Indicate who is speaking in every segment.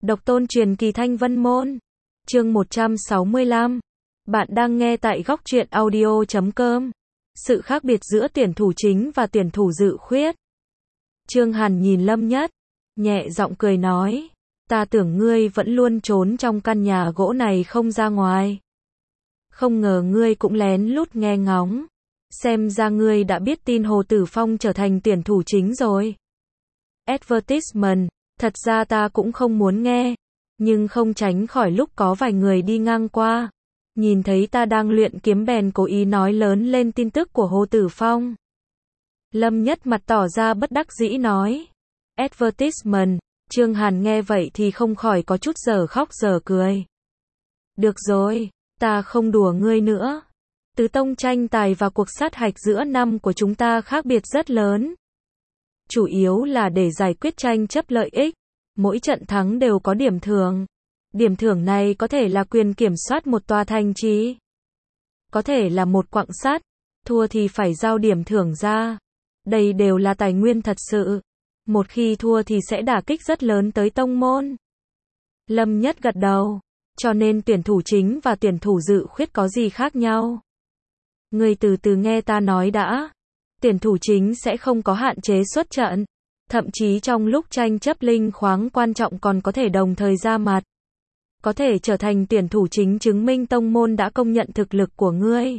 Speaker 1: Độc tôn truyền kỳ Thanh Vân Môn. Chương 165. Bạn đang nghe tại góc truyện audio.com. Sự khác biệt giữa tuyển thủ chính và tuyển thủ dự khuyết. Trương Hàn nhìn Lâm Nhất, nhẹ giọng cười nói, ta tưởng ngươi vẫn luôn trốn trong căn nhà gỗ này không ra ngoài. Không ngờ ngươi cũng lén lút nghe ngóng. Xem ra ngươi đã biết tin Hồ Tử Phong trở thành tuyển thủ chính rồi. Advertisement, thật ra ta cũng không muốn nghe, nhưng không tránh khỏi lúc có vài người đi ngang qua, nhìn thấy ta đang luyện kiếm bèn cố ý nói lớn lên tin tức của Hồ Tử Phong. Lâm Nhất mặt tỏ ra bất đắc dĩ nói, advertisement. Trương Hàn nghe vậy thì không khỏi có chút giờ khóc giờ cười. Được rồi, ta không đùa ngươi nữa. Tứ tông tranh tài và cuộc sát hạch giữa năm của chúng ta khác biệt rất lớn. Chủ yếu là để giải quyết tranh chấp lợi ích. Mỗi trận thắng đều có điểm thưởng. Điểm thưởng này có thể là quyền kiểm soát một tòa thành trì, có thể là một quặng sắt. Thua thì phải giao điểm thưởng ra. Đây đều là tài nguyên thật sự. Một khi thua thì sẽ đả kích rất lớn tới tông môn. Lâm Nhất gật đầu. Cho nên tuyển thủ chính và tuyển thủ dự khuyết có gì khác nhau? Ngươi từ từ nghe ta nói đã. Tuyển thủ chính sẽ không có hạn chế xuất trận. Thậm chí trong lúc tranh chấp linh khoáng quan trọng còn có thể đồng thời ra mặt. Có thể trở thành tuyển thủ chính chứng minh tông môn đã công nhận thực lực của ngươi.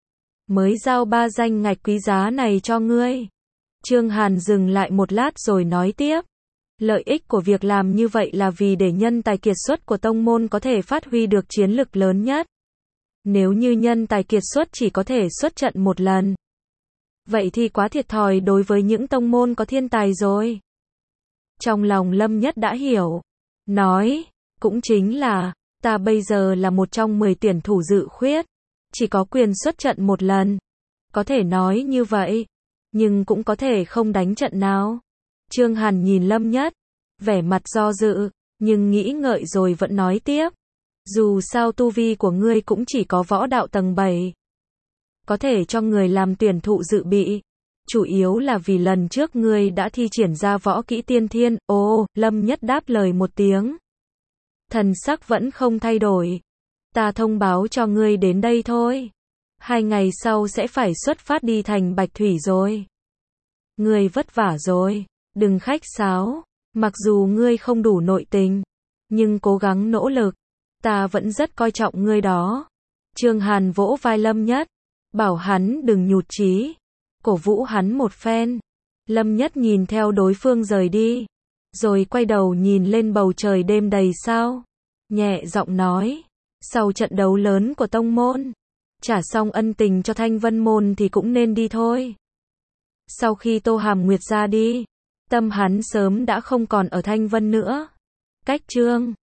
Speaker 1: Mới giao 3 danh ngạch quý giá này cho ngươi. Trương Hàn dừng lại một lát rồi nói tiếp. Lợi ích của việc làm như vậy là vì để nhân tài kiệt xuất của tông môn có thể phát huy được chiến lực lớn nhất. Nếu như nhân tài kiệt xuất chỉ có thể xuất trận một lần, vậy thì quá thiệt thòi đối với những tông môn có thiên tài rồi. Trong lòng Lâm Nhất đã hiểu. Nói, cũng chính là, ta bây giờ là một trong 10 tuyển thủ dự khuyết. Chỉ có quyền xuất trận một lần. Có thể nói như vậy. Nhưng cũng có thể không đánh trận nào. Trương Hàn nhìn Lâm Nhất, vẻ mặt do dự, nhưng nghĩ ngợi rồi vẫn nói tiếp. Dù sao tu vi của ngươi cũng chỉ có võ đạo tầng 7. Có thể cho người làm tuyển thụ dự bị. Chủ yếu là vì lần trước ngươi đã thi triển ra võ kỹ tiên thiên. Ồ, Lâm Nhất đáp lời một tiếng. Thần sắc vẫn không thay đổi. Ta thông báo cho ngươi đến đây thôi. 2 ngày sau sẽ phải xuất phát đi thành Bạch Thủy rồi. Ngươi vất vả rồi, đừng khách sáo. Mặc dù ngươi không đủ nội tình, nhưng cố gắng nỗ lực. Ta vẫn rất coi trọng ngươi đó. Trương Hàn vỗ vai Lâm Nhất, bảo hắn đừng nhụt chí, cổ vũ hắn một phen. Lâm Nhất nhìn theo đối phương rời đi, rồi quay đầu nhìn lên bầu trời đêm đầy sao, nhẹ giọng nói, sau trận đấu lớn của tông môn, trả xong ân tình cho Thanh Vân Môn thì cũng nên đi thôi. Sau khi Tô Hàm Nguyệt ra đi, tâm hắn sớm đã không còn ở Thanh Vân nữa. Cách Trương